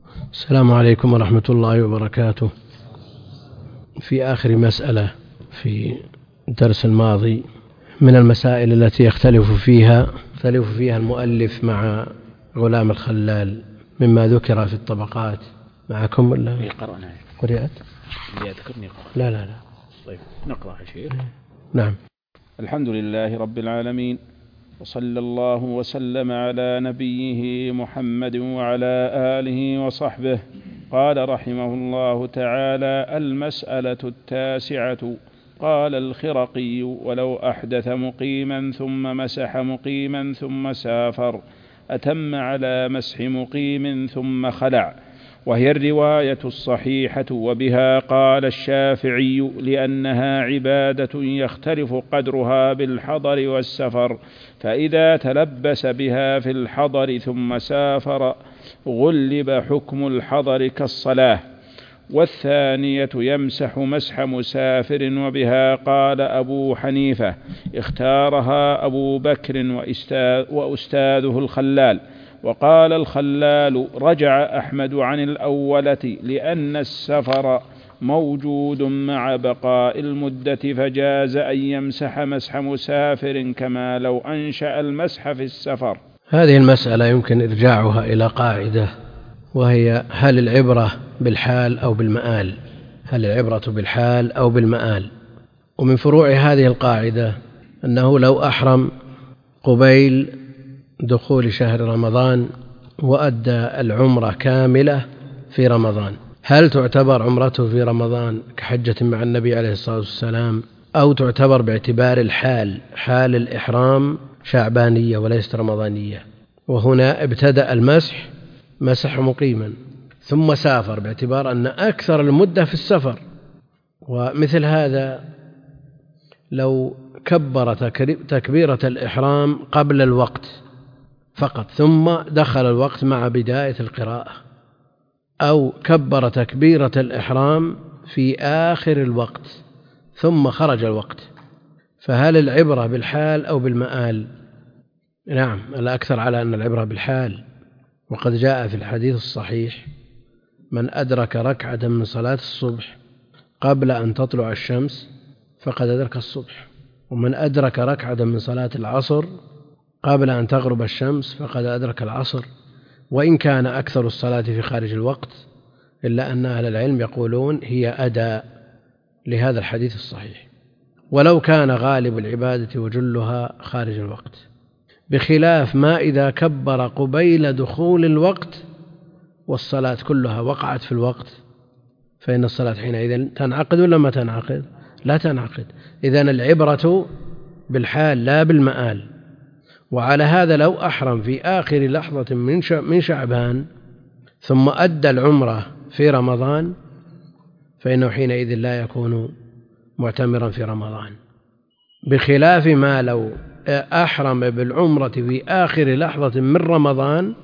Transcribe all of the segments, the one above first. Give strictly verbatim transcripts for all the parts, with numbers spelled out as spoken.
السلام عليكم ورحمة الله وبركاته. في آخر مسألة في الدرس الماضي من المسائل التي يختلف فيها يختلف فيها المؤلف مع غلام الخلال مما ذكر في الطبقات. معكم ولا قرأنا قرأت؟ اللي يذكرني قرأ. لا لا لا طيب نقرأ يا شيخ. نعم. الحمد لله رب العالمين، وصلى الله وسلم على نبيه محمد وعلى آله وصحبه. قال رحمه الله تعالى: المسألة التاسعة. قال الخرقي: ولو أحدث مقيما ثم مسح مقيما ثم سافر أتم على مسح مقيم ثم خلع، وهي الرواية الصحيحة، وبها قال الشافعي لأنها عبادة يختلف قدرها بالحضر والسفر، فإذا تلبس بها في الحضر ثم سافر غلب حكم الحضر كالصلاة. والثانية يمسح مسح مسافر، وبها قال أبو حنيفة اختارها أبو بكر وأستاذه الخلال. وقال الخلال: رجع أحمد عن الأولة لأن السفر موجود مع بقاء المدة، فجاز أن يمسح مسح مسافر كما لو أنشأ المسح في السفر. هذه المسألة يمكن إرجاعها إلى قاعدة، وهي: هل العبرة بالحال أو بالمآل؟ هل العبرة بالحال أو بالمآل؟ ومن فروع هذه القاعدة أنه لو أحرم قبيل دخول شهر رمضان وأدى العمرة كاملة في رمضان، هل تعتبر عمرته في رمضان كحجة مع النبي عليه الصلاة والسلام، أو تعتبر باعتبار الحال حال الإحرام شعبانية وليست رمضانية؟ وهنا ابتدأ المسح مسح مقيما ثم سافر باعتبار أن أكثر المدة في السفر. ومثل هذا لو كبر تكبيرة الإحرام قبل الوقت فقط ثم دخل الوقت مع بداية القراءة، أو كبر تكبيرة الإحرام في آخر الوقت ثم خرج الوقت، فهل العبرة بالحال أو بالمآل؟ نعم، الأكثر على أن العبرة بالحال. وقد جاء في الحديث الصحيح: من أدرك ركعة من صلاة الصبح قبل أن تطلع الشمس فقد أدرك الصبح، ومن أدرك ركعة من صلاة العصر قبل أن تغرب الشمس فقد أدرك العصر. وإن كان أكثر الصلاة في خارج الوقت، إلا أن أهل العلم يقولون هي أداء لهذا الحديث الصحيح، ولو كان غالب العبادة وجلها خارج الوقت، بخلاف ما إذا كبر قبيل دخول الوقت والصلاة كلها وقعت في الوقت، فإن الصلاة حينئذ تنعقد ولا ما تنعقد؟ لا تنعقد. إذن العبرة بالحال لا بالمآل. وعلى هذا لو أحرم في آخر لحظة من شعبان ثم أدى العمرة في رمضان فإنه حينئذ لا يكون معتمرا في رمضان، بخلاف ما لو أحرم بالعمرة في آخر لحظة من رمضان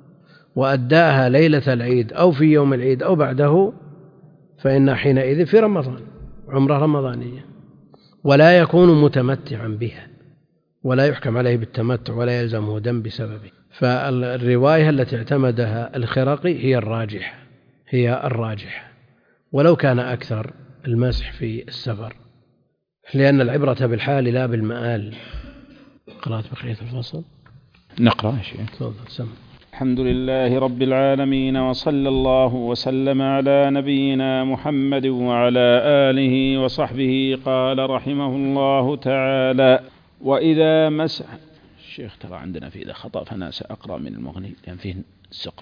وأداها ليلة العيد أو في يوم العيد أو بعده، فإن حينئذ في رمضان عمرة رمضانية، ولا يكون متمتعا بها، ولا يحكم عليه بالتمتع ولا يلزمه دم بسببه. فالرواية التي اعتمدها الخرقي هي الراجحة هي الراجحة ولو كان أكثر المسح في السفر، لأن العبرة بالحال لا بالمآل. قرأت بقية الفصل؟ نقرأ يا شيخ. تفضل سمع. الحمد لله رب العالمين، وصلى الله وسلم على نبينا محمد وعلى آله وصحبه. قال رحمه الله تعالى: وإذا مسح الشيخ ترى عندنا في إذا خطأ فأنا سأقرأ من المغني لأن فيه سقط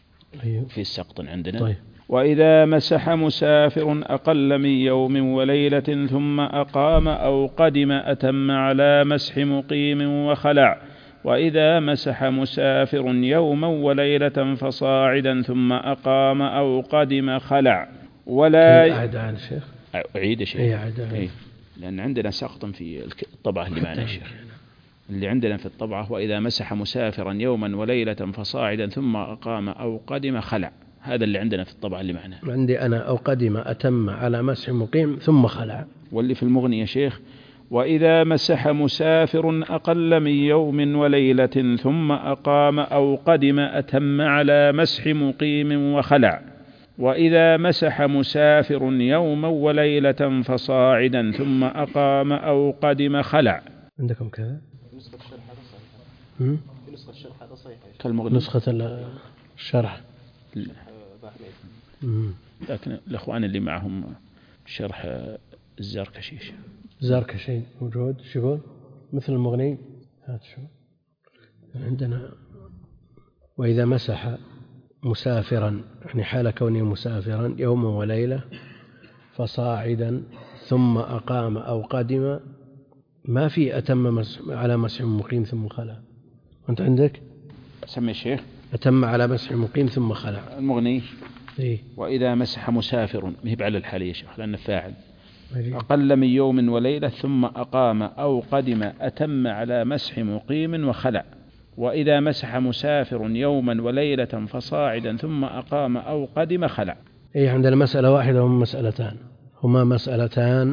في سقط عندنا. طيب. وإذا مسح مسافر أقل من يوم وليلة ثم أقام أو قدم أتم على مسح مقيم وخلع. وإذا مسح مسافر يوما وليلة فصاعدا ثم أقام أو قدم خلع. ولا أعد عن الشيخ أعيد شيخ إيه، لأن عندنا سقط في الطبعة اللي معنا الشيخ اللي عندنا في الطبعة: وإذا مسح مسافرا يوما وليلة فصاعدا ثم أقام أو قدم خلع. هذا اللي عندنا في الطبعة اللي معنا. عندي أنا: أو قدم أتم على مسح مقيم ثم خلع. واللي في المغني يا شيخ: وإذا مسح مسافر أقل من يوم وليلة ثم أقام أو قدم أتم على مسح مقيم وخلع. وإذا مسح مسافر يوما وليلة فصاعدا ثم أقام أو قدم خلع. عندكم كذا؟ نسخة الشرح هذا صحيح. هم؟ نسخة الشرح هذا صحيح. كالمغني. نسخة الشرح. لكن الأخوان اللي معهم شرح الزركشي. الزركشي موجود. شو يقول؟ مثل المغني. هات شو عندنا. وإذا مسح مسافرا يعني حال كونه مسافرا يوما وليلة فصاعدا ثم أقام أو قدم، ما في أتم على مسح مقيم ثم خلع. أنت عندك سمي الشيخ أتم على مسح مقيم ثم خلع. المغني إيه؟ وإذا مسح مسافر مهب على الحالية شيخ لأنه فاعل إيه؟ أقل من يوم وليلة ثم أقام أو قدم أتم على مسح مقيم وخلع. وإذا مسح مسافر يوما وليلة فصاعدا ثم أقام أو قدم خلع. إيه عندنا مسألة واحدة هما مسألتان هما مسألتان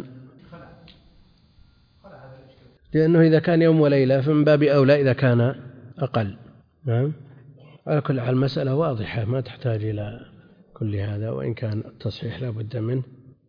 لأنه إذا كان يوم وليلة فمن باب أولى إذا كان أقل. نعم. على كل حال مسألة واضحة ما تحتاج إلى كل هذا، وإن كان التصحيح لا بد منه.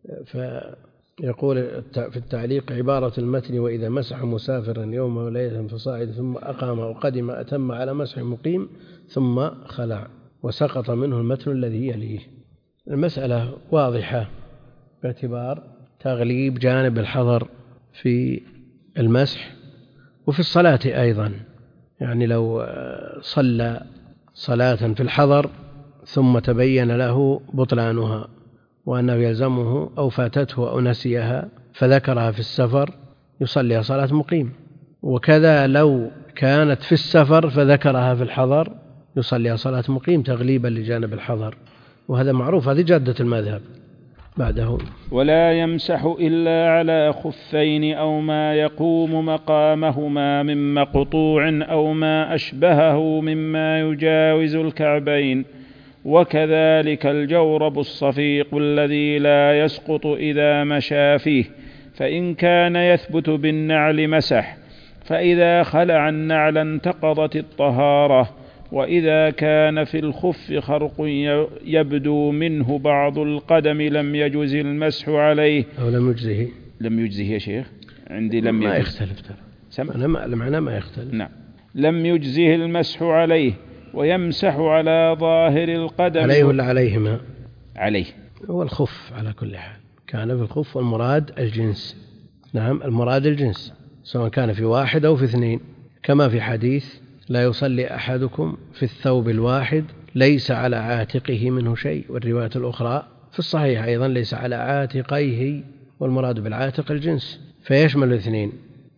فيقول في التعليق عبارة المتن وإذا مسح مسافرا يوم وليلة فصاعد ثم أقام أو قدم أتم على مسح مقيم ثم خلع، وسقط منه المتن الذي يليه. المسألة واضحة باعتبار تغليب جانب الحضر في المسح وفي الصلاة أيضا. يعني لو صلى صلاة في الحضر ثم تبين له بطلانها وأنه يلزمه أو فاتته أو نسيها فذكرها في السفر يصلي صلاة مقيم، وكذا لو كانت في السفر فذكرها في الحضر يصلي صلاة مقيم تغليبا لجانب الحضر، وهذا معروف. هذه جادة المذهب. بعده ولا يمسح إلا على خفين أو ما يقوم مقامهما من مقطوع أو ما أشبهه مما يجاوز الكعبين، وكذلك الجورب الصفيق الذي لا يسقط إذا مشى فيه، فإن كان يثبت بالنعل مسح، فإذا خلع النعل انتقضت الطهارة. وإذا كان في الخف خرق يبدو منه بعض القدم لم يجز المسح عليه أو لم يجزه. لم يجزه يا شيخ عندي لم ما يجزه. يختلف ترى. أنا ما المعنى ما يختلف. نعم. لم يجزه المسح عليه ويمسح على ظاهر القدم. عليه ولا عليهما؟ عليه. هو الخف على كل حال. كان في الخف والمراد الجنس. نعم المراد الجنس سواء كان في واحد أو في اثنين، كما في حديث لا يصلي أحدكم في الثوب الواحد ليس على عاتقه منه شيء، والرواية الأخرى في الصحيح أيضا ليس على عاتقيه، والمراد بالعاتق الجنس فيشمل الاثنين،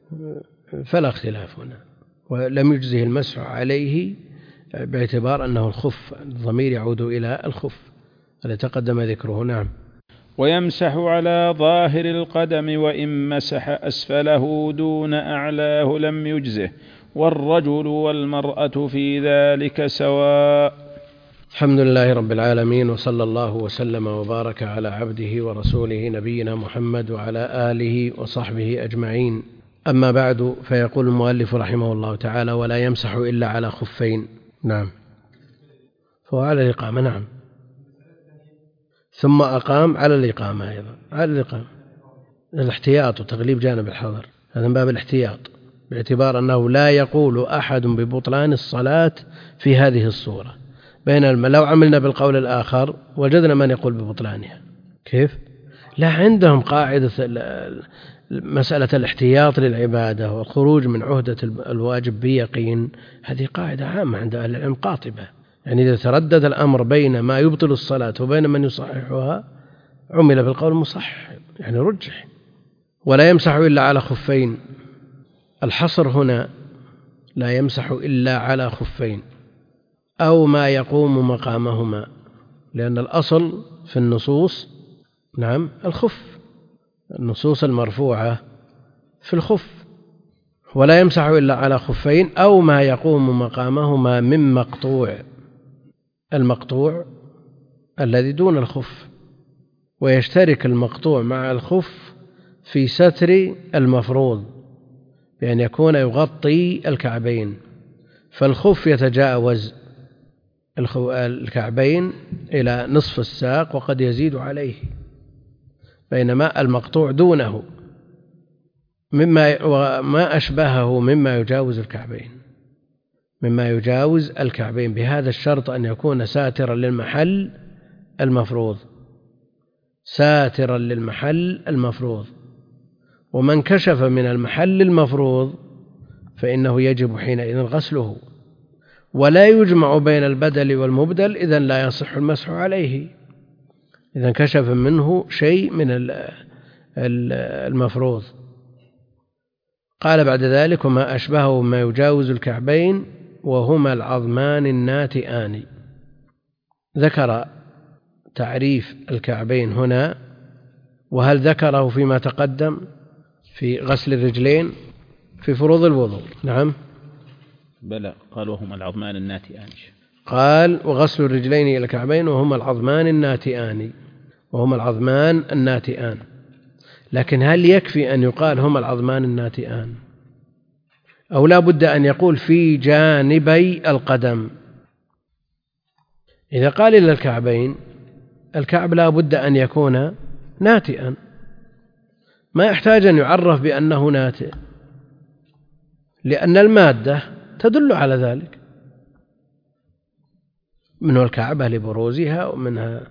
فلا اختلاف هنا. ولم يجزه المسح عليه باعتبار أنه الخف، الضمير يعود إلى الخف الذي تقدم ذكره. نعم. ويمسح على ظاهر القدم وإن مسح أسفله دون أعلاه لم يجزه، والرجل والمرأة في ذلك سواء. الحمد لله رب العالمين، وصلى الله وسلم وبارك على عبده ورسوله نبينا محمد وعلى آله وصحبه أجمعين. أما بعد، فيقول المؤلف رحمه الله تعالى: ولا يمسح إلا على خفين. نعم. فهو على الإقامة. نعم. ثم أقام على الإقامة أيضا، على الإقامة الاحتياط وتغليب جانب الحضر، هذا من باب الاحتياط، باعتبار أنه لا يقول أحد ببطلان الصلاة في هذه الصورة، بينما لو عملنا بالقول الآخر وجدنا من يقول ببطلانها. كيف؟ لا، عندهم قاعدة مسألة الاحتياط للعبادة والخروج من عهدة الواجب بيقين، هذه قاعدة عامة عند أهل العلم قاطبة. يعني إذا تردد الأمر بين ما يبطل الصلاة وبين من يصححها عمل بالقول المصحح، يعني رجح. ولا يمسح إلا على خفين، الحصر هنا لا يمسح إلا على خفين أو ما يقوم مقامهما، لأن الأصل في النصوص نعم الخف، النصوص المرفوعة في الخف. ولا يمسح إلا على خفين أو ما يقوم مقامهما من مقطوع، المقطوع الذي دون الخف، ويشترك المقطوع مع الخف في ستر المفروض بأن يكون يغطي الكعبين، فالخف يتجاوز الكعبين إلى نصف الساق وقد يزيد عليه، بينما المقطوع دونه مما وما أشبهه مما يجاوز الكعبين مما يجاوز الكعبين بهذا الشرط أن يكون ساترا للمحل المفروض ساترا للمحل المفروض ومن كشف من المحل المفروض فإنه يجب حينئذ غسله، ولا يجمع بين البدل والمبدل، إذن لا يصح المسح عليه، إذن كشف منه شيء من المفروض. قال بعد ذلك: وما أشبهه ما يجاوز الكعبين وهما العظمان الناتئان. ذكر تعريف الكعبين هنا، وهل ذكره فيما تقدم في غسل الرجلين في فروض الوضوء؟ نعم بلى، قال وهما العظمان الناتئان. قال: وغسل الرجلين إلى الكعبين وهما العظمان الناتئان وهما العظمان الناتئان. لكن هل يكفي أن يقال هما العظمان الناتئان، أو لا بد أن يقول في جانبي القدم؟ إذا قال إلى الكعبين، الكعب لا بد أن يكون ناتئا، ما يحتاج أن يعرف بأنه ناتئ، لأن المادة تدل على ذلك، منها الكعبة لبروزها، ومنها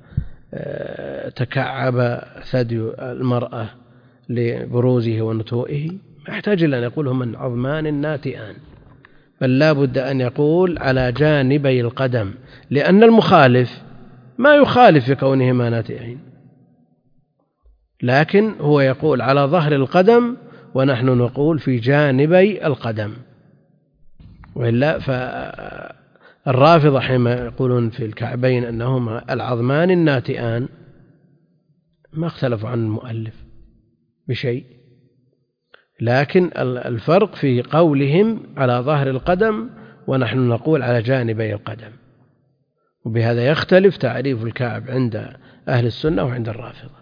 تكعب ثدي المرأة لبروزه ونتوئه، ما يحتاج إلى أن يقول هم العظمان الناتئان، بل لا بد أن يقول على جانبي القدم، لأن المخالف ما يخالف في كونهما ناتئين، لكن هو يقول على ظهر القدم ونحن نقول في جانبي القدم. وإلا فالرافضة حينما يقولون في الكعبين أنهما العظمان الناتئان ما اختلفوا عن المؤلف بشيء، لكن الفرق في قولهم على ظهر القدم ونحن نقول على جانبي القدم، وبهذا يختلف تعريف الكعب عند أهل السنة وعند الرافضة.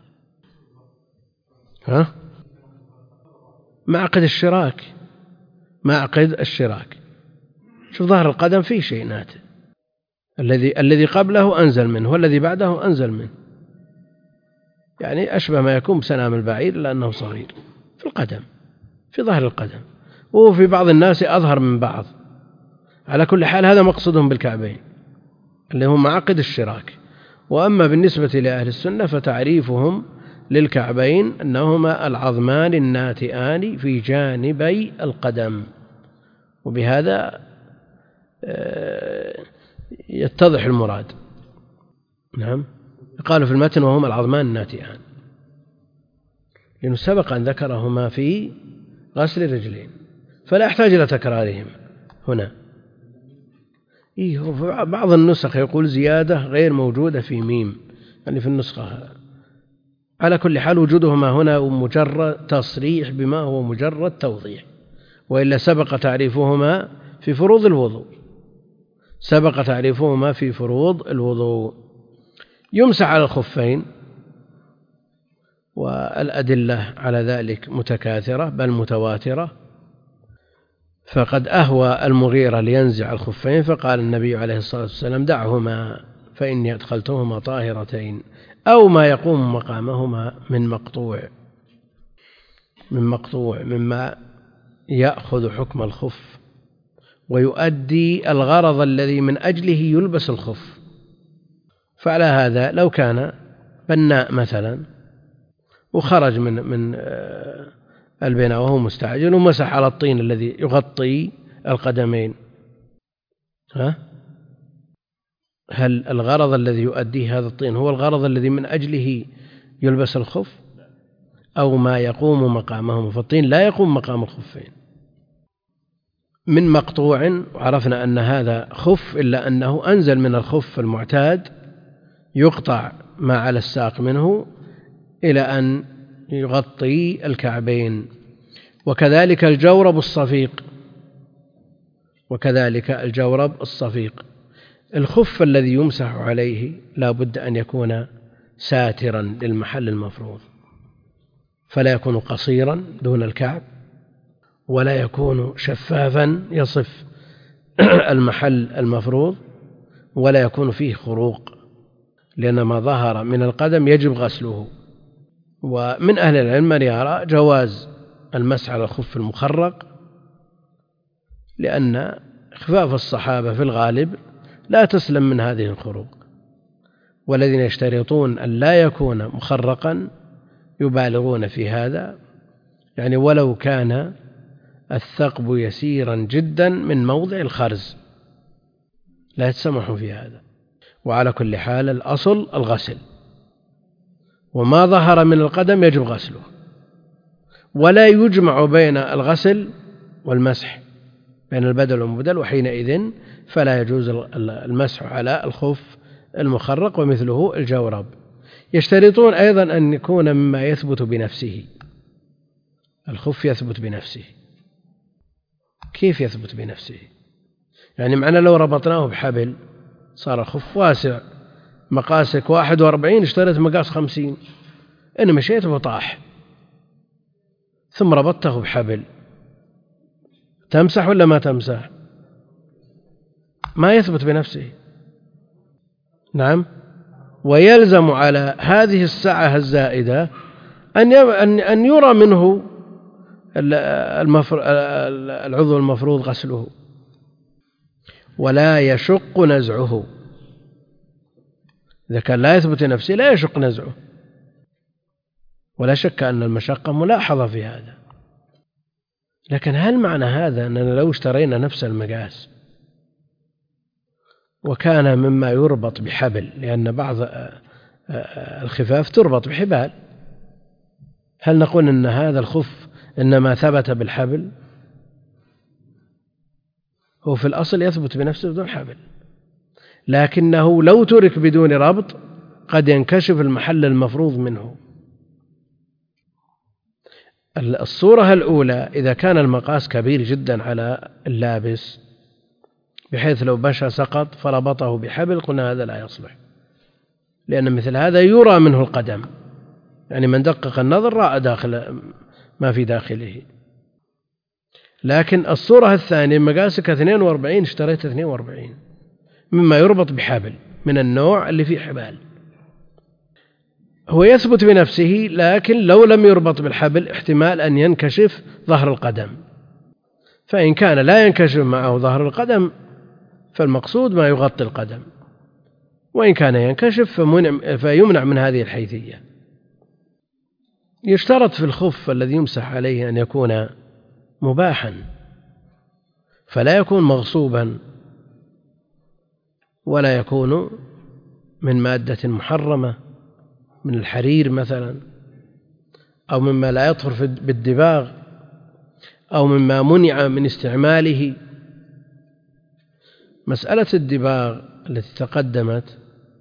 ها؟ معقد الشراك معقد الشراك شوف ظهر القدم فيه شيء ناتئ، الذي الذي قبله أنزل منه والذي بعده أنزل منه، يعني أشبه ما يكون بسنام البعير لأنه صغير في القدم، في ظهر القدم، وهو في بعض الناس أظهر من بعض. على كل حال هذا مقصودهم بالكعبين اللي هم معقد الشراك. وأما بالنسبة لأهل السنة فتعريفهم للكعبين أنهما العظمان الناتئان في جانبي القدم، وبهذا يتضح المراد. نعم، قالوا في المتن وهما العظمان الناتئان، لأنه سبق أن ذكرهما في غسل الرجلين فلا يحتاج إلى تكرارهم هنا. إيه، بعض النسخ يقول زيادة غير موجودة في ميم، يعني في النسخة. على كل حال وجودهما هنا مجرد تصريح بما هو مجرد توضيح، وإلا سبق تعريفهما في فروض الوضوء سبق تعريفهما في فروض الوضوء. يمسح على الخفين، والأدلة على ذلك متكاثرة بل متواترة، فقد أهوى المغيرة لينزع الخفين فقال النبي عليه الصلاة والسلام: دعهما فإني أدخلتهما طاهرتين، أو ما يقوم مقامهما من مقطوع من مقطوع مما يأخذ حكم الخف ويؤدي الغرض الذي من أجله يلبس الخف. فعلى هذا لو كان بناء مثلا وخرج من من البناء وهو مستعجل ومسح على الطين الذي يغطي القدمين، ها؟ هل الغرض الذي يؤديه هذا الطين هو الغرض الذي من أجله يلبس الخف، أو ما يقوم مقامهما؟ فالطين لا يقوم مقام الخفين. من مقطوع، وعرفنا أن هذا خف إلا أنه أنزل من الخف المعتاد يقطع ما على الساق منه إلى أن يغطي الكعبين. وكذلك الجورب الصفيق وكذلك الجورب الصفيق الخف الذي يمسح عليه لا بد أن يكون ساترا للمحل المفروض، فلا يكون قصيرا دون الكعب، ولا يكون شفافا يصف المحل المفروض، ولا يكون فيه خروق، لأن ما ظهر من القدم يجب غسله. ومن أهل العلم من يرى جواز المسح على الخف المخرق، لأن خفاف الصحابة في الغالب لا تسلم من هذه الخروق، والذين يشترطون أن لا يكون مخرقا يبالغون في هذا، يعني ولو كان الثقب يسيرا جدا من موضع الخرز لا يتسمحون في هذا. وعلى كل حال الأصل الغسل، وما ظهر من القدم يجب غسله، ولا يجمع بين الغسل والمسح، بين البدل والمبدل، وحينئذ فلا يجوز المسح على الخف المخرق ومثله الجورب. يشترطون أيضا أن يكون مما يثبت بنفسه، الخف يثبت بنفسه. كيف يثبت بنفسه؟ يعني معنا لو ربطناه بحبل صار الخف واسع، مقاسك واحد واربعين، اشتريت مقاس خمسين، إن مشيت وطاح ثم ربطته بحبل، تمسح ولا ما تمسح؟ ما يثبت بنفسه. نعم. ويلزم على هذه السعة الزائدة أن أن يرى منه العضو المفروض غسله، ولا يشق نزعه. إذا كان لا يثبت نفسه لا يشق نزعه، ولا شك أن المشقة ملاحظة في هذا. لكن هل معنى هذا أننا لو اشترينا نفس المقاس وكان مما يربط بحبل، لأن بعض الخفاف تربط بحبال، هل نقول أن هذا الخف إنما ثبت بالحبل؟ هو في الأصل يثبت بنفسه بدون حبل، لكنه لو ترك بدون ربط قد ينكشف المحل المفروض منه. الصورة الأولى إذا كان المقاس كبير جدا على اللابس بحيث لو مشى سقط فربطه بحبل، قلنا هذا لا يصلح، لأن مثل هذا يرى منه القدم، يعني من دقق النظر رأى داخل ما في داخله. لكن الصورة الثانية مقاسك اثنين واربعين، اشتريت اثنين واربعين مما يربط بحبل من النوع اللي فيه حبال، هو يثبت بنفسه، لكن لو لم يربط بالحبل احتمال أن ينكشف ظهر القدم، فإن كان لا ينكشف معه ظهر القدم فالمقصود ما يغطي القدم، وإن كان ينكشف فيمنع من هذه الحيثية. يشترط في الخف الذي يمسح عليه أن يكون مباحا، فلا يكون مغصوبا، ولا يكون من مادة محرمة من الحرير مثلا، أو مما لا يطهر بالدباغ، أو مما منع من استعماله. مسألة الدباغ التي تقدمت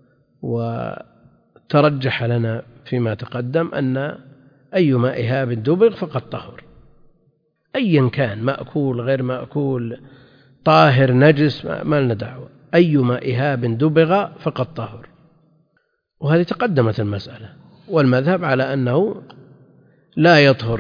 وترجح لنا فيما تقدم أن أيما إهاب دبغ فقد طهر، أيا كان، مأكول غير مأكول، طاهر نجس، ما لنا دعوة، أيما إهاب دبغ فقد طهر. وهذه تقدمت المسألة، والمذهب على أنه لا يطهر،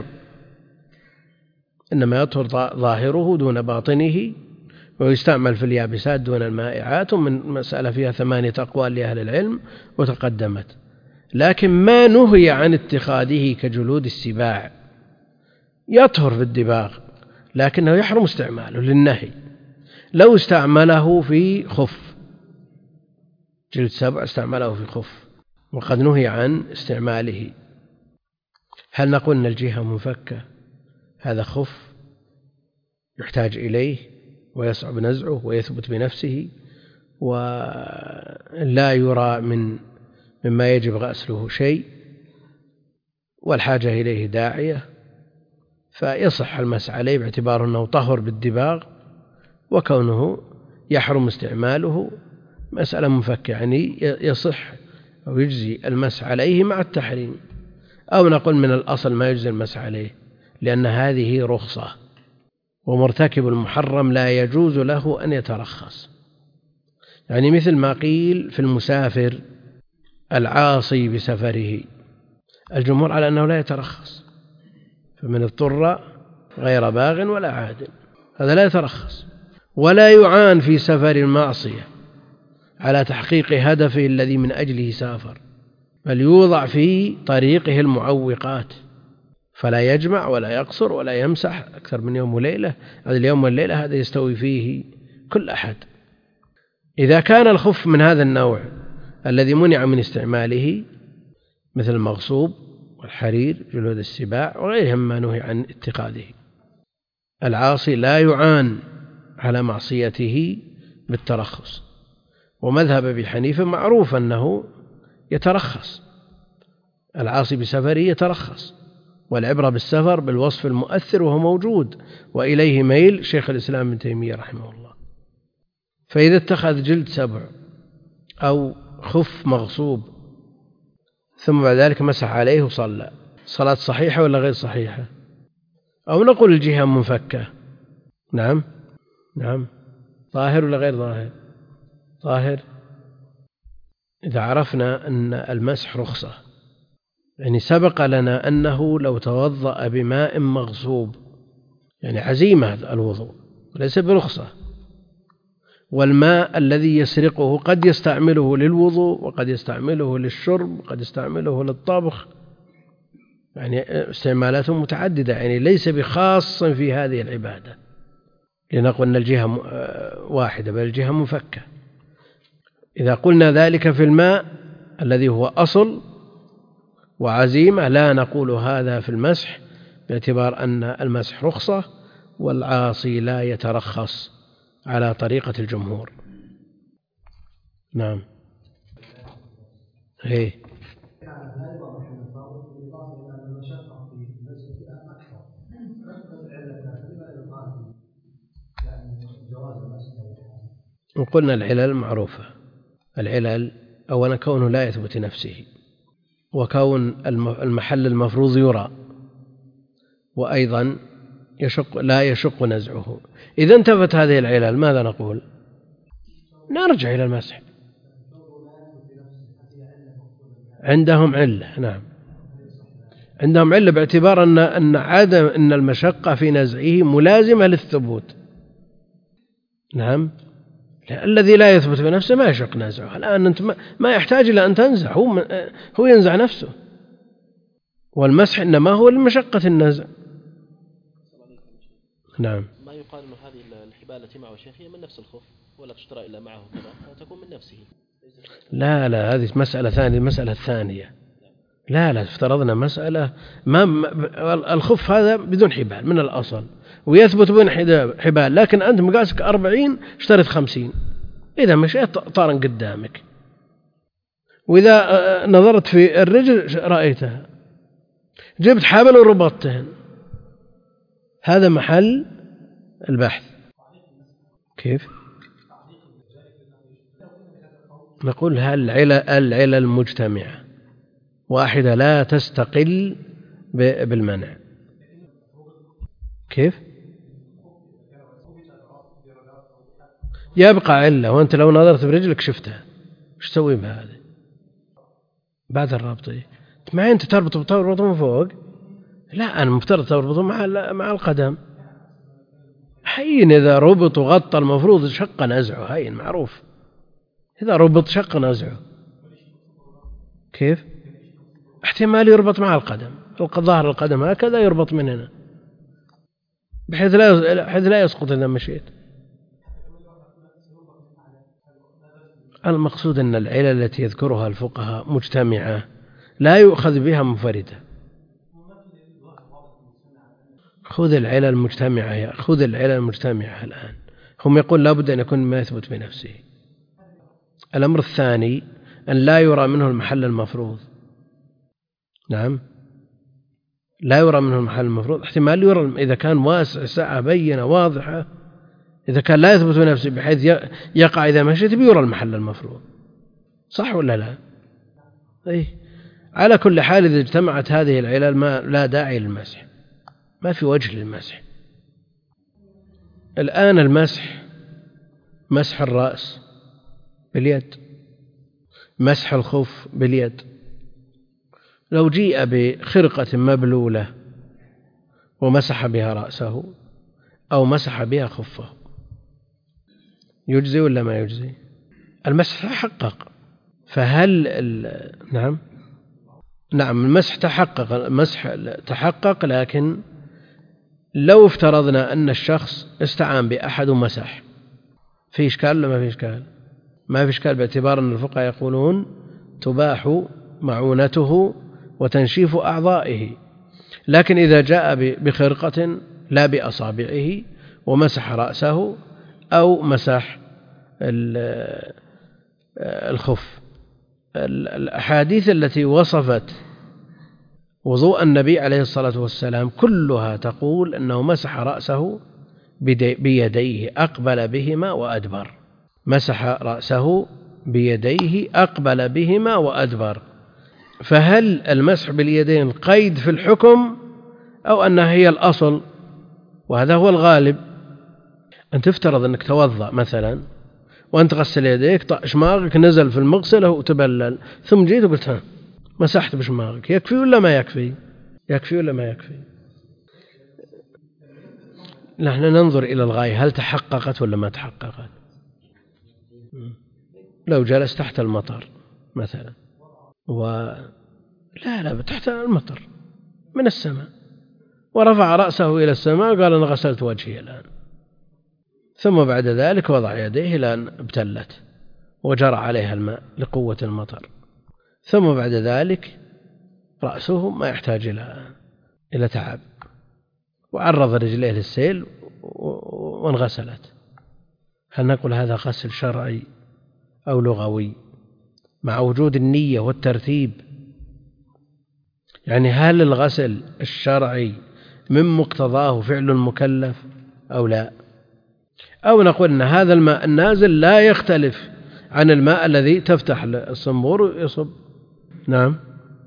إنما يطهر ظاهره دون باطنه، ويستعمل في اليابسات دون المائعات. ومن مسألة فيها ثمانية أقوال لأهل العلم وتقدمت. لكن ما نهي عن اتخاذه كجلود السباع يطهر في الدباغ، لكنه يحرم استعماله للنهي. لو استعمله في خف، جلد سبع استعمله في خف وقد نهي عن استعماله، هل نقول أن الجهة منفكة؟ هذا خف يحتاج إليه ويصعب نزعه ويثبت بنفسه ولا يرى من مما يجب غسله شيء، والحاجة إليه داعية، فيصح المسح عليه باعتبار أنه طهر بالدباغ، وكونه يحرم استعماله مسألة منفكة، يعني يصح أو يجزي المسح عليه مع التحريم، أو نقول من الأصل ما يجزي المسح عليه، لأن هذه رخصة، ومرتكب المحرم لا يجوز له أن يترخص. يعني مثل ما قيل في المسافر العاصي بسفره، الجمهور على أنه لا يترخص، فمن اضطر غير باغ ولا عاد، هذا لا يترخص. ولا يعان في سفر المعصية على تحقيق هدفه الذي من أجله سافر، بل يوضع في طريقه المعوقات، فلا يجمع ولا يقصر ولا يمسح أكثر من يوم وليلة. هذا اليوم والليلة هذا يستوي فيه كل أحد. إذا كان الخف من هذا النوع الذي منع من استعماله مثل المغصوب والحرير جلود السباع وغيرهم ما نهي عن اتخاذه، العاصي لا يعان على معصيته بالترخص. ومذهب أبي حنيفة معروف أنه يترخص، العاصي بسفره يترخص، والعبرة بالسفر بالوصف المؤثر وهو موجود، وإليه ميل شيخ الإسلام ابن تيمية رحمه الله. فإذا اتخذ جلد سبع أو خف مغصوب ثم بعد ذلك مسح عليه وصلى، صلاة صحيحة ولا غير صحيحة؟ أو نقول الجهة منفكة؟ نعم نعم ظاهر ولا غير ظاهر؟ ظاهر. إذا عرفنا أن المسح رخصة، يعني سبق لنا أنه لو توضأ بماء مغصوب، يعني عزيمة الوضوء وليس برخصة، والماء الذي يسرقه قد يستعمله للوضوء وقد يستعمله للشرب وقد يستعمله للطبخ، يعني استعمالاته متعددة، يعني ليس بخاص في هذه العبادة لنقول أن الجهة واحدة بل الجهة منفكة. إذا قلنا ذلك في الماء الذي هو أصل وعزيمة لا نقول هذا في المسح، باعتبار أن المسح رخصة والعاصي لا يترخص على طريقة الجمهور. نعم. هي وقلنا العلل معروفة. العلل أولا كونه لا يثبت نفسه، وكون المحل المفروض يرى، وأيضا يشق لا يشق نزعه. إذا انتفت هذه العلل ماذا نقول؟ نرجع إلى المسح. عندهم علة، نعم عندهم علة باعتبار أن أن عدم أن المشقة في نزعه ملازمة للثبوت. نعم الذي لا يثبت بنفسه ما يشق نزعه. الآن أنت ما يحتاج إلى أن تنزع، هو هو ينزع نفسه، والمسح إنما هو لمشقة النزع. نعم. ما يقال أن هذه الحبال التي معه شيخ هي من نفس الخف ولا تشترى إلا معه كذا تكون من نفسه؟ لا لا هذه مسألة ثانية، المسألة الثانية. لا لا افترضنا مسألة ما الخف هذا بدون حبال من الأصل ويثبت بدون حبال، لكن أنت مقاسك أربعين اشتريت خمسين، إذا مشيت طارا قدامك، وإذا نظرت في الرجل رأيتها، جبت حبل وربطتهن، هذا محل البحث. كيف نقول هل العلل العلل المجتمعة واحدة لا تستقل بالمنع؟ كيف يبقى علة وأنت لو نظرت برجلك شفتها، ايش تسوي بهذه بعد الرابط؟ ما أنت تربط بتربط من فوق، لا أنا مفترض تربطه مع مع القدم. حين إذا ربط وغطى المفروض شق نزعه، هين معروف، إذا ربط شق نزعه. كيف احتمال يربط مع القدم، ظهر القدم هكذا يربط من هنا بحيث لا بحيث لا يسقط إذا مشيت. المقصود أن العلل التي يذكرها الفقهاء مجتمعة لا يؤخذ بها منفردة. خذ العلل المجتمعة، خذ العلل المجتمعة. الآن هم يقول لابد أن يكون ما يثبت بنفسه. الأمر الثاني أن لا يرى منه المحل المفروض. نعم لا يرى منه المحل المفروض، احتمال يرى إذا كان واسع سعة بينة واضحة، إذا كان لا يثبت بنفسه بحيث يقع إذا مشيت بيرى المحل المفروض، صح ولا لا؟ أي على كل حال إذا اجتمعت هذه العلل ما لا داعي للمسح، ما في وجه للمسح. الآن المسح، مسح الرأس باليد، مسح الخف باليد. لو جيء بخرقة مبلولة ومسح بها رأسه أو مسح بها خفه، يجزي ولا ما يجزي؟ المسح تحقق، فهل ال... نعم نعم المسح تحقق، المسح تحقق، لكن لو افترضنا أن الشخص استعان بأحد ومسح، في إشكال ولا ما في إشكال؟ ما في إشكال، باعتبار أن الفقهاء يقولون تباح معونته وتنشيف أعضائه. لكن إذا جاء بخرقة لا بأصابعه ومسح رأسه أو مسح الخف، الأحاديث التي وصفت وضوء النبي عليه الصلاة والسلام كلها تقول أنه مسح رأسه بيديه أقبل بهما وأدبر، مسح رأسه بيديه أقبل بهما وأدبر. فهل المسح باليدين قيد في الحكم أو أنها هي الأصل؟ وهذا هو الغالب. أن تفترض أنك توضأ مثلا وأنت غسل يديك، شماغك نزل في المغسلة وتبلل، ثم جيت وقلت ها مسحت بشماغك، يكفي ولا ما يكفي؟ يكفي ولا ما يكفي؟ نحن ننظر إلى الغاية، هل تحققت ولا ما تحققت؟ لو جلس تحت المطر مثلا و لا لا تحت المطر من السماء ورفع رأسه إلى السماء وقال أنا غسلت وجهي الآن، ثم بعد ذلك وضع يديه إلى أن ابتلت وجرى عليها الماء لقوة المطر، ثم بعد ذلك رأسه ما يحتاج إلى إلى تعب وعرض رجليه للسيل وانغسلت، هل نقول هذا غسل شرعي أو لغوي مع وجود النية والترتيب؟ يعني هل الغسل الشرعي من مقتضاه فعل المكلف أو لا؟ أو نقول أن هذا الماء النازل لا يختلف عن الماء الذي تفتح الصنبور ويصب؟ نعم.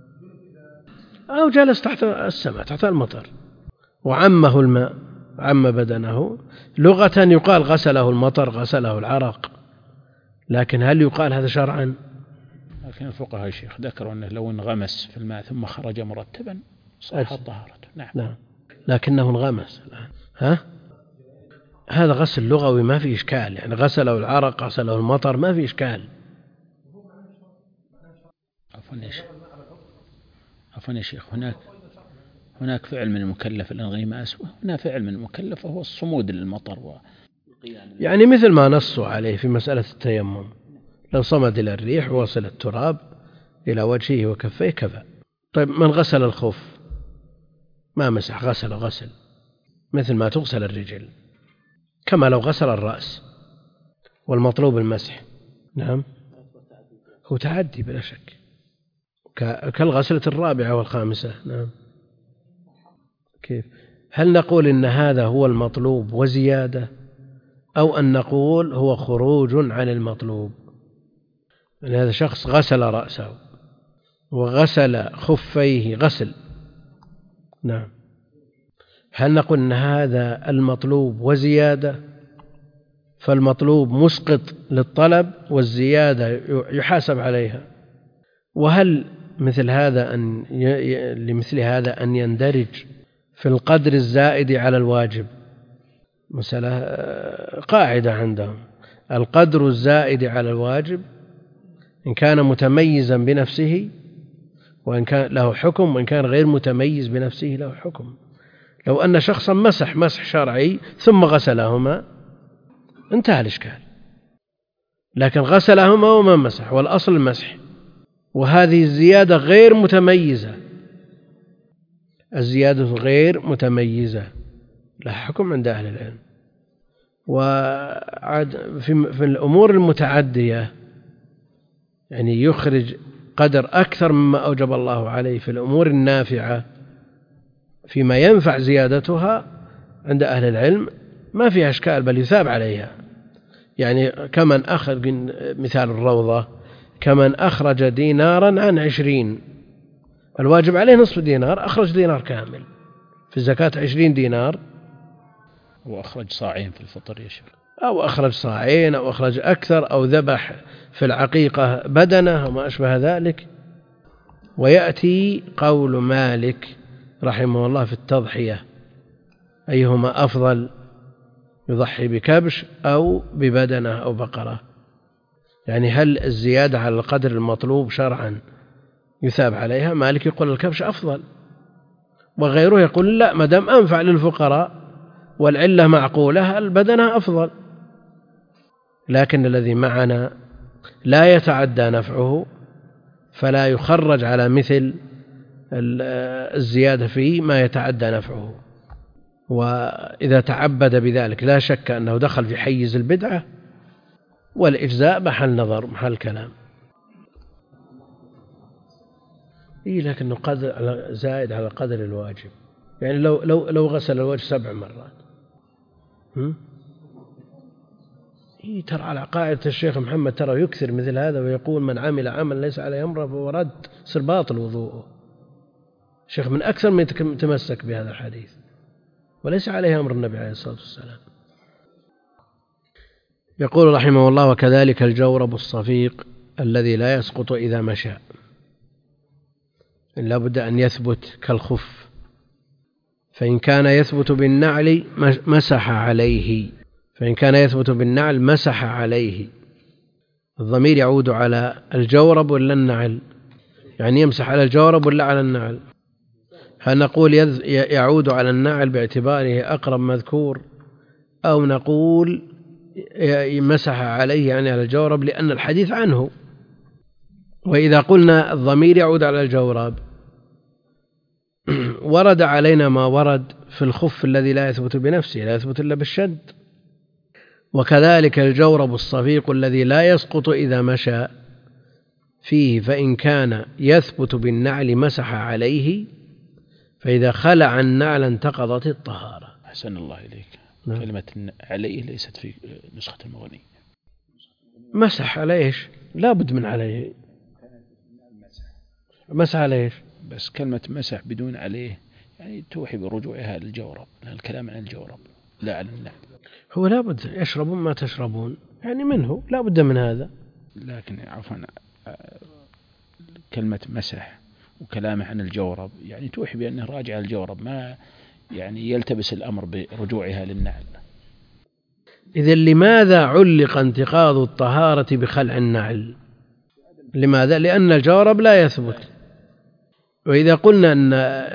أو جلس تحت السماء تحت المطر وعمه الماء، عم بدنه، لغة يقال غسله المطر غسله العرق، لكن هل يقال هذا شرعا؟ لكن الفقهاء يا شيخ ذكروا أنه لو انغمس في الماء ثم خرج مرتبا صحت طهارته. نعم. نعم لكنه انغمس الآن. ها هذا غسل لغوي ما في إشكال، يعني غسله العرق غسله المطر ما في إشكال. عفوا يا شيخ عفوا يا شيخ هناك هناك فعل من المكلف الانغماس، وهنا فعل من المكلف وهو الصمود للمطر و... يعني مثل ما نصوا عليه في مسألة التيمم، لو صمد إلى الريح ووصل التراب إلى وجهه وكفيه كفى. طيب من غسل الخف ما مسح، غسل غسل مثل ما تغسل الرجل، كما لو غسل الرأس، والمطلوب المسح. نعم هو تعدي بلا شك كالغسلة الرابعة والخامسة. نعم. كيف؟ هل نقول إن هذا هو المطلوب وزيادة، أو أن نقول هو خروج عن المطلوب؟ يعني هذا شخص غسل رأسه وغسل خفيه غسل. نعم. هل نقول أن هذا المطلوب وزيادة، فالمطلوب مسقط للطلب والزيادة يحاسب عليها؟ وهل مثل هذا أن ي... لمثل هذا أن يندرج في القدر الزائد على الواجب؟ مسألة قاعدة عندهم، القدر الزائد على الواجب إن كان متميزا بنفسه وإن كان له حكم، وإن كان غير متميز بنفسه له حكم. لو أن شخصا مسح مسح شرعي ثم غسلهما انتهى الإشكال، لكن غسلهما وما مسح والأصل المسح، وهذه الزيادة غير متميزة، الزيادة غير متميزة لها حكم عند أهل العلم. وعاد في الأمور المتعدية يعني يخرج قدر أكثر مما أوجب الله عليه في الأمور النافعة فيما ينفع زيادتها عند أهل العلم ما فيها إشكال، بل يثاب عليها. يعني كمن أخذ مثال الروضة، كمن أخرج دينارا عن عشرين الواجب عليه نصف دينار، أخرج دينار كامل في الزكاة عشرين دينار، وأخرج صاعين في الفطر يا شيخ، أو أخرج صاعين أو أخرج أكثر، أو ذبح في العقيقة بدنه وما أشبه ذلك. ويأتي قول مالك رحمه الله في التضحية أيهما أفضل، يضحي بكبش أو ببدنة أو بقرة؟ يعني هل الزيادة على القدر المطلوب شرعا يثاب عليها؟ مالك يقول الكبش أفضل، وغيره يقول لا، ما دام أنفع للفقراء والعلة معقولة البدنة أفضل. لكن الذي معنا لا يتعدى نفعه، فلا يخرج على مثل الزيادة فيه ما يتعدى نفعه، وإذا تعبد بذلك لا شك أنه دخل في حيز البدعة، والإجزاء محل نظر محل كلام. إيه لكنه قدر زائد على قدر الواجب، يعني لو لو لو غسل الوجه سبع مرات هم؟ إيه ترى على قاعدة الشيخ محمد ترى يكثر مثل هذا، ويقول من عمل عمل ليس عليه أمره فهو رد، صار باطل وضوءه. الشيخ من أكثر من يتمسك بهذا الحديث، وليس عليه أمر النبي عليه الصلاة والسلام. يقول رحمه الله: وكذلك الجورب الصفيق الذي لا يسقط إذا مشى، لا بد أن يثبت كالخف، فإن كان يثبت بالنعل مسح عليه، فإن كان يثبت بالنعل مسح عليه. الضمير يعود على الجورب ولا النعل؟ يعني يمسح على الجورب ولا على النعل؟ هل نقول يعود على النعل باعتباره أقرب مذكور، أو نقول مسح عليه يعني على الجورب لأن الحديث عنه؟ وإذا قلنا الضمير يعود على الجورب ورد علينا ما ورد في الخف الذي لا يثبت بنفسه، لا يثبت إلا بالشد. وكذلك الجورب الصفيق الذي لا يسقط إذا مشى فيه، فإن كان يثبت بالنعل مسح عليه، فإذا خلع النعل انتقضت الطهارة. أحسن الله إليك. نعم. كلمة عليه ليست في نسخة المغني. مسح عليه، لا بد من عليه، مسح عليه، بس كلمة مسح بدون عليه يعني توحي برجوعها للجورب، الكلام عن الجورب لا عن النعل. هو لا بد يشربون ما تشربون، يعني منه لا بد من هذا. لكن عفوا كلمة مسح وكلامه عن الجورب يعني توحي بأنه راجع الجورب، ما يعني يلتبس الأمر برجوعها للنعل. إذن لماذا علق انتقاض الطهارة بخلع النعل؟ لماذا؟ لأن الجورب لا يثبت. وإذا قلنا أن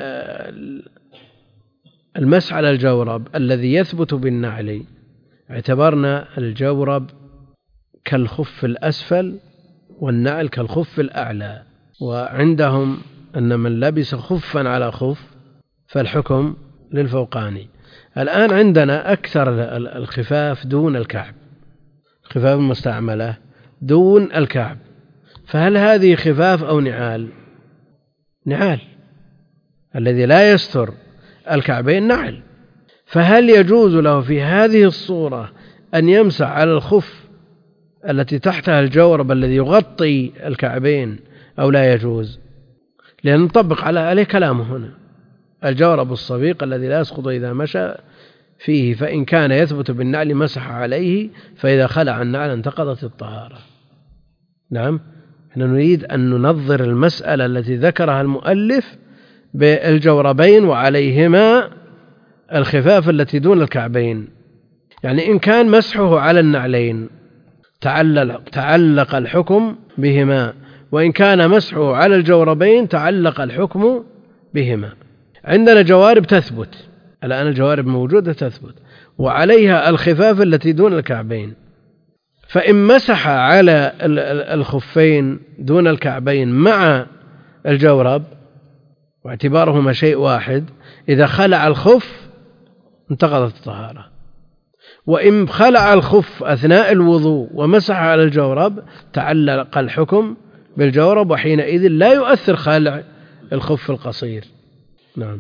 المسح على الجورب الذي يثبت بالنعل، اعتبرنا الجورب كالخف الأسفل والنعل كالخف الأعلى، وعندهم أن من لبس خفا على خف فالحكم للفوقاني. الآن عندنا أكثر الخفاف دون الكعب، خفاف المستعملة دون الكعب، فهل هذه خفاف أو نعال؟ نعال. الذي لا يستر الكعبين نعل، فهل يجوز له في هذه الصورة أن يمسح على الخف التي تحتها الجورب الذي يغطي الكعبين أو لا يجوز؟ لأن نطبق على عليه كلامه هنا: الجورب الصفيق الذي لا يسقط إذا مشى فيه، فإن كان يثبت بالنعل مسح عليه، فإذا خلع النعل انتقضت الطهارة. نعم، احنا نريد أن ننظر المسألة التي ذكرها المؤلف بالجوربين وعليهما الخفاف التي دون الكعبين. يعني إن كان مسحه على النعلين تعلق, تعلق الحكم بهما، وإن كان مسحه على الجوربين تعلق الحكم بهما. عندنا جوارب تثبت الآن، الجوارب موجودة تثبت وعليها الخفاف التي دون الكعبين، فإن مسح على الخفين دون الكعبين مع الجورب واعتبارهما شيء واحد، إذا خلع الخف انتقضت الطهارة. وإن خلع الخف أثناء الوضوء ومسح على الجورب تعلق الحكم بالجورب، وحينئذ لا يؤثر خلع الخف القصير. نعم،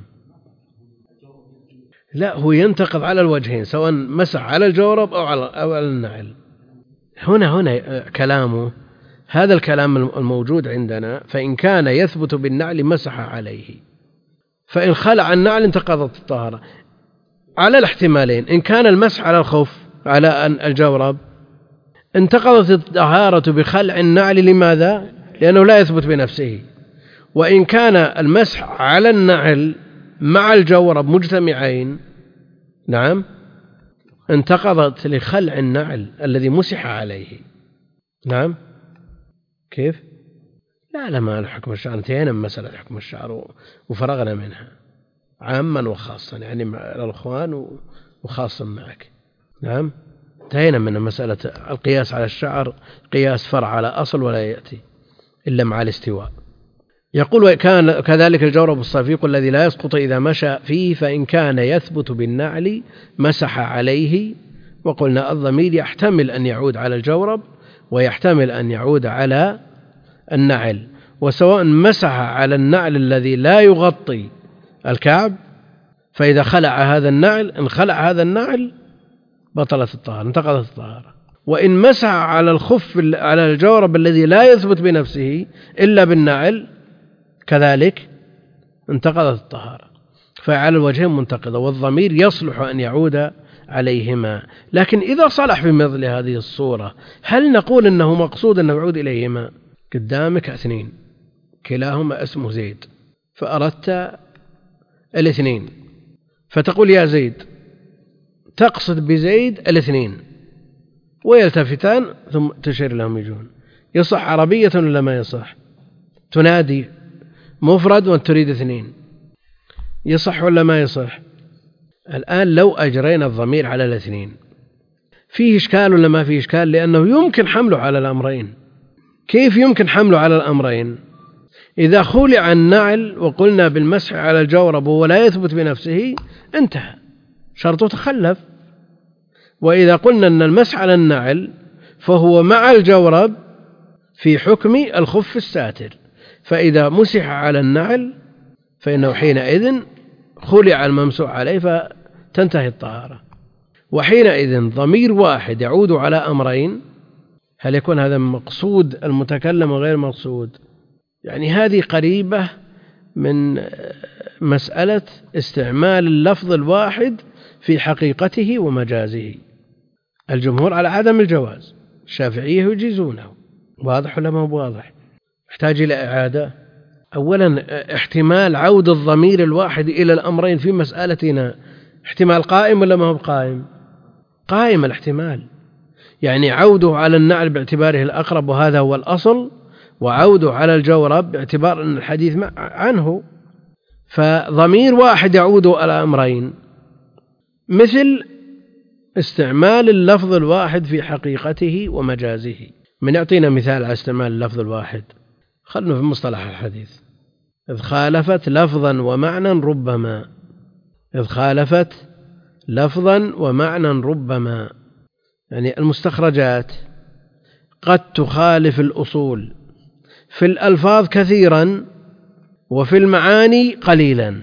لا، هو ينتقض على الوجهين، سواء مسح على الجورب أو على, أو على النعل. هنا هنا كلامه هذا الكلام الموجود عندنا: فإن كان يثبت بالنعل مسح عليه، فإن خلع النعل انتقضت الطهارة. على الاحتمالين، إن كان المسح على الخف على الجورب انتقضت الطهارة بخلع النعل. لماذا؟ لأنه لا يثبت بنفسه. وإن كان المسح على النعل مع الجورب مجتمعين نعم انتقضت لخلع النعل الذي مسح عليه. نعم كيف؟ لا لا ما حكم الشعر، انتهينا من مسألة حكم الشعر وفرغنا منها عاما وخاصا، يعني مع الأخوان وخاصا معك. نعم انتهينا من مسألة القياس على الشعر، قياس فرع على أصل ولا يأتي إلا مع الاستواء. يقول وكان كذلك الجورب الصفيق الذي لا يسقط إذا مشى فيه، فإن كان يثبت بالنعل مسح عليه. وقلنا الضمير يحتمل أن يعود على الجورب ويحتمل أن يعود على النعل، وسواء مسح على النعل الذي لا يغطي الكعب فإذا خلع هذا النعل إن خلع هذا النعل بطلت الطهارة، انتقضت الطهارة. وإن مسح على الخف على الجورب الذي لا يثبت بنفسه إلا بالنعل كذلك انتقضت الطهارة، فعلى الوجهين منتقضة، والضمير يصلح أن يعود عليهما. لكن إذا صلح في مثل هذه الصورة هل نقول أنه مقصود أنه يعود إليهما؟ قدامك اثنين كلاهما اسمه زيد، فأردت الاثنين فتقول يا زيد، تقصد بزيد الاثنين ويلتفتان ثم تشير لهم يجون، يصح عربية ولا ما يصح؟ تنادي مفرد وأنت تريد اثنين، يصح ولا ما يصح؟ الآن لو أجرينا الضمير على الاثنين فيه إشكال ولا ما فيه إشكال؟ لأنه يمكن حمله على الأمرين. كيف يمكن حمله على الأمرين؟ إذا خلع النعل وقلنا بالمسح على الجورب ولا يثبت بنفسه انتهى شرطه تخلف، وإذا قلنا أن المسح على النعل فهو مع الجورب في حكم الخف الساتر، فإذا مسح على النعل فإنه حينئذ خلع الممسوح عليه فتنتهي الطهارة. وحينئذ ضمير واحد يعود على أمرين، هل يكون هذا مقصود المتكلم وغير مقصود؟ يعني هذه قريبة من مسألة استعمال اللفظ الواحد في حقيقته ومجازه. الجمهور على عدم الجواز، الشافعية يجيزونه. واضح ولا ما هو واضح؟ يحتاج إلى إعادة. أولا احتمال عود الضمير الواحد إلى الأمرين في مسألتنا احتمال قائم ولا ما هو قائم؟ قائم الاحتمال، يعني عوده على النعل باعتباره الأقرب وهذا هو الأصل، وعوده على الجورب باعتبار أن الحديث عنه، فضمير واحد يعود على أمرين، مثل استعمال اللفظ الواحد في حقيقته ومجازه. من يعطينا مثال على استعمال اللفظ الواحد؟ خلنا في مصطلح الحديث. إذ خالفت لفظا ومعنى ربما، إذ خالفت لفظا ومعنى ربما، يعني المستخرجات قد تخالف الأصول في الألفاظ كثيرا وفي المعاني قليلا.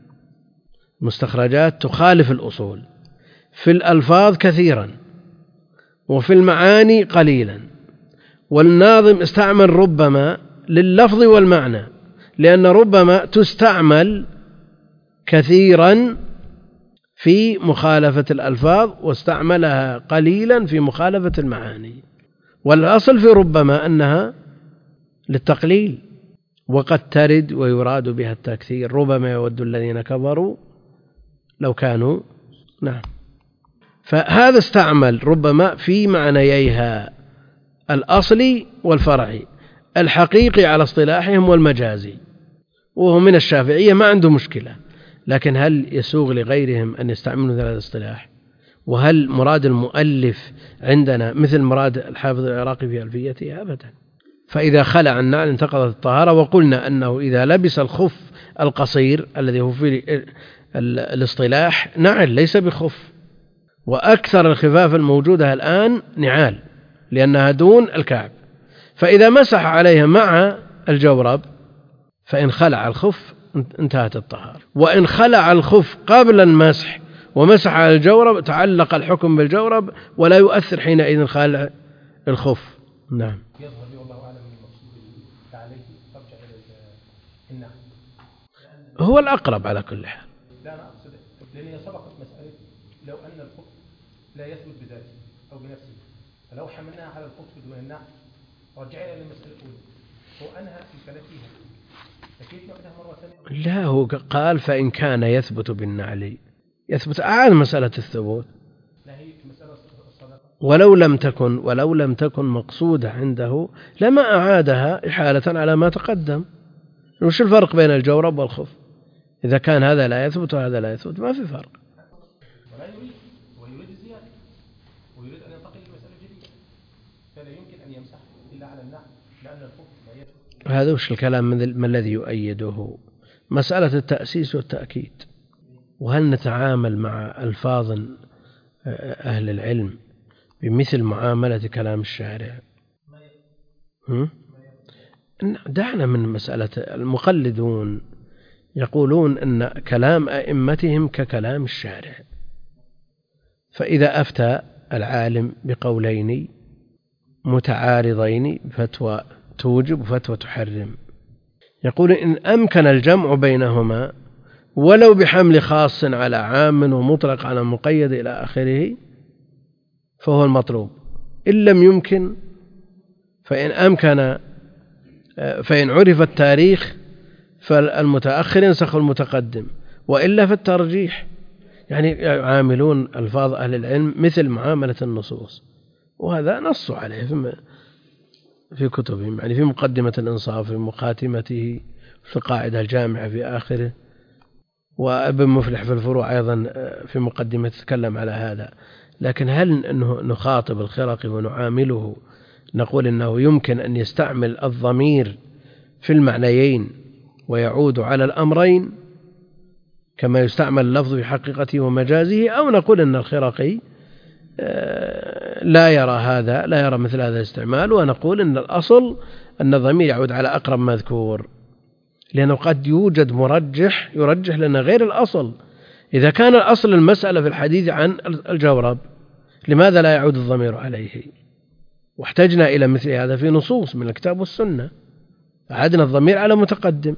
مستخرجات تخالف الأصول في الألفاظ كثيرا وفي المعاني قليلا، والناظم استعمل ربما لللفظ والمعنى، لأن ربما تستعمل كثيرا في مخالفة الألفاظ واستعملها قليلا في مخالفة المعاني، والأصل في ربما أنها للتقليل، وقد ترد ويراد بها التكثير. ربما يود الذين كفروا لو كانوا. نعم، فهذا استعمل ربما في معنييها الأصلي والفرعي، الحقيقي على اصطلاحهم والمجازي، وهو من الشافعية ما عنده مشكلة. لكن هل يسوغ لغيرهم أن يستعملوا هذا الاصطلاح؟ وهل مراد المؤلف عندنا مثل مراد الحافظ العراقي في ألفيته؟ أبدا. فإذا خلع النعل انتقضت الطهارة. وقلنا أنه إذا لبس الخف القصير الذي هو في الاصطلاح نعل ليس بخف، وأكثر الخفاف الموجودة الآن نعال لأنها دون الكعب، فإذا مسح عليها مع الجورب فإن خلع الخف انتهت الطهارة. وإن خلع الخف قبل المسح ومسح على الجورب تعلق الحكم بالجورب ولا يؤثر حينئذ خلع الخف. نعم. يظهر لي والله أعلم من المقصود عليه ترجع إلى النعم، هو الأقرب على كل حال. لا أنا أقصد لأني سبقت مسألة لو أن الخف لا يثبت بذاته أو بنفسه، فلو حملناها على الخف دون النعم رجعنا إلى المسألة الأولى، هو أنهى في ثلاثيها، فكيف نعيدها مرة ثانية؟ لا، هو قال فإن كان يثبت بالنعل، يثبت أعاد مسألة الثبوت، ولو لم تكن ولو لم تكن مقصودة عنده لما أعادها إحالة على ما تقدم. وش الفرق بين الجورب والخف؟ إذا كان هذا لا يثبت وهذا لا يثبت ما في فرق. ولا يريد ويريد الزيادة ويريد أن ينتقل لمسألة جديدة، فلا يمكن أن يمسح إلا على النعل لأن الخف لا يثبت. هذا وش الكلام ما الذي يؤيده؟ مسألة التأسيس والتأكيد. وهل نتعامل مع ألفاظ أهل العلم بمثل معاملة كلام الشارع؟ دعنا من مسألة المقلدون يقولون أن كلام أئمتهم ككلام الشارع، فإذا أفتى العالم بقولين متعارضين فتوى توجب وفتوى تحرم، يقول إن أمكن الجمع بينهما ولو بحمل خاص على عام ومطلق على مقيد إلى آخره فهو المطلوب. إن لم يمكن فإن أمكن فإن عرف التاريخ فالمتأخر ينسخ المتقدم، وإلا فالترجيح. يعني يعاملون ألفاظ أهل العلم مثل معاملة النصوص، وهذا نص عليه في كتبهم، يعني في مقدمة الإنصاف في مخاتمته في القاعدة الجامعة في آخره، وابن مفلح في الفروع أيضا في مقدمة تتكلم على هذا. لكن هل نخاطب الخرقي ونعامله نقول إنه يمكن أن يستعمل الضمير في المعنيين ويعود على الأمرين كما يستعمل اللفظ في حقيقته ومجازه، أو نقول إن الخرقي لا يرى هذا لا يرى مثل هذا الاستعمال، ونقول إن الأصل أن الضمير يعود على أقرب مذكور، لأنه قد يوجد مرجح يرجح لنا غير الأصل. إذا كان الأصل المسألة في الحديث عن الجورب لماذا لا يعود الضمير عليه؟ واحتجنا إلى مثل هذا في نصوص من الكتاب والسنة، أعدنا الضمير على متقدم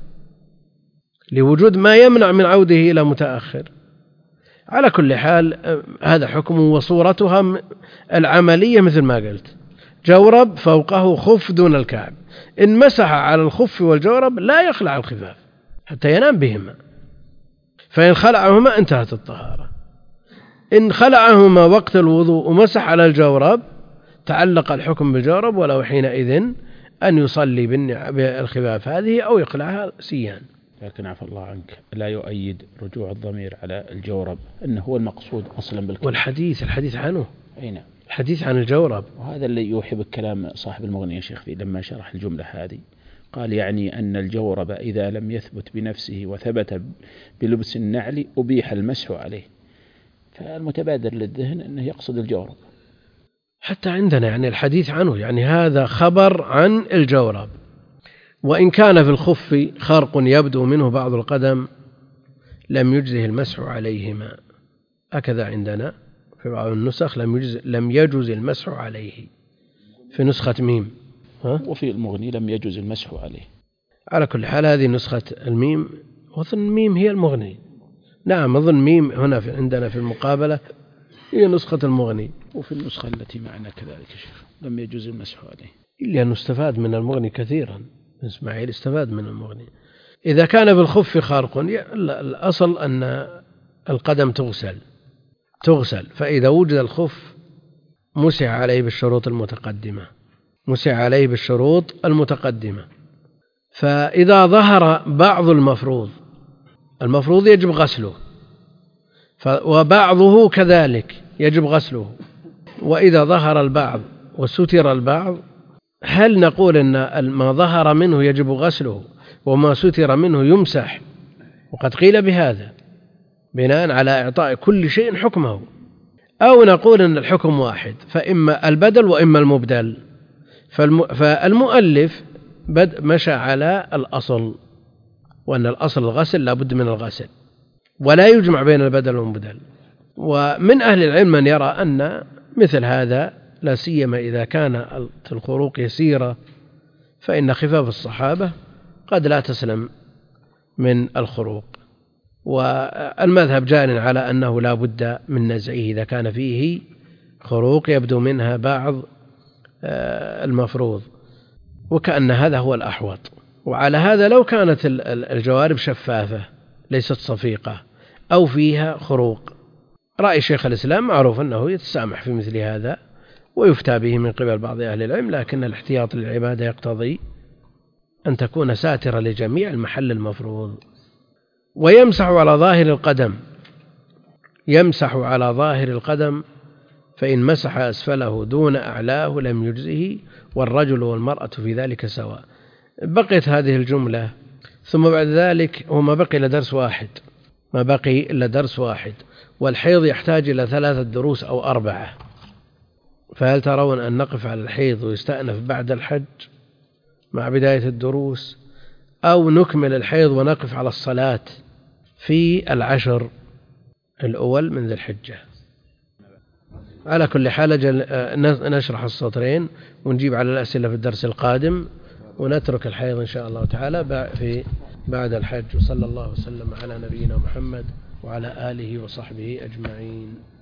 لوجود ما يمنع من عوده إلى متأخر. على كل حال هذا حكم وصورتها العملية مثل ما قلت، جورب فوقه خف دون الكعب، إن مسح على الخف والجورب لا يخلع الخفاف حتى ينام بهما، فإن خلعهما انتهت الطهارة. إن خلعهما وقت الوضوء ومسح على الجورب تعلق الحكم بالجورب، ولو حينئذ أن يصلي بالخفاف هذه أو يخلعها سيان. لكن عفى الله عنك لا يؤيد رجوع الضمير على الجورب أنه هو المقصود أصلا بالكلام، والحديث الحديث عنه أي نعم الحديث عن الجورب. وهذا اللي يوحي بالكلام صاحب المغني يا شيخ فيه لما شرح الجملة هذه، قال يعني أن الجورب إذا لم يثبت بنفسه وثبت بلبس النعل أبيح المسح عليه، فالمتبادر للذهن أنه يقصد الجورب. حتى عندنا يعني الحديث عنه يعني هذا خبر عن الجورب، وإن كان في الخف خرق يبدو منه بعض القدم لم يجزه المسح عليهما، هكذا عندنا في بعض النسخ لم يجز لم يجوز المسح عليه في نسخة ميم، ها؟ وفي المغني لم يجوز المسح عليه. على كل حال هذه نسخة الميم، وظن ميم هي المغني. نعم أظن ميم هنا في عندنا في المقابلة هي نسخة المغني، وفي النسخة التي معنا كذلك شيخ لم يجوز المسح عليه، إلا أنه استفاد من المغني كثيرا. إسماعيل استفاد من المغني. إذا كان بالخف خارق الأصل أن القدم تغسل تغسل فإذا وجد الخف مسح عليه بالشروط المتقدمة مسح عليه بالشروط المتقدمة فإذا ظهر بعض المفروض المفروض يجب غسله، وبعضه كذلك يجب غسله. وإذا ظهر البعض وستر البعض هل نقول أن ما ظهر منه يجب غسله وما ستر منه يمسح؟ وقد قيل بهذا بناء على إعطاء كل شيء حكمه، أو نقول أن الحكم واحد فإما البدل وإما المبدل. فالمؤلف مشى على الأصل، وأن الأصل الغسل لا بد من الغسل ولا يجمع بين البدل والمبدل. ومن أهل العلم من يرى أن مثل هذا لا سيما إذا كان الخروق يسيرة فإن خفاف الصحابة قد لا تسلم من الخروق، والمذهب جار على أنه لا بد من نزعه إذا كان فيه خروق يبدو منها بعض المفروض، وكأن هذا هو الأحوط. وعلى هذا لو كانت الجوارب شفافة ليست صفيقة أو فيها خروق رأي شيخ الإسلام معروف أنه يتسامح في مثل هذا ويفتى به من قبل بعض أهل العلم، لكن الاحتياط للعبادة يقتضي أن تكون ساترة لجميع المحل المفروض. ويمسح على ظاهر القدم، يمسح على ظاهر القدم، فإن مسح أسفله دون أعلاه لم يجزه، والرجل والمرأة في ذلك سواء. بقيت هذه الجملة، ثم بعد ذلك هو ما بقي إلا درس واحد، ما بقي إلا درس واحد، والحيض يحتاج إلى ثلاثة دروس أو أربعة، فهل ترون أن نقف على الحيض ويستأنف بعد الحج مع بداية الدروس، أو نكمل الحيض ونقف على الصلاة في العشر الأول من ذي الحجة؟ على كل حال نشرح السطرين ونجيب على الأسئلة في الدرس القادم، ونترك الحيض إن شاء الله تعالى في بعد الحج. وصلى الله وسلم على نبينا محمد وعلى آله وصحبه أجمعين.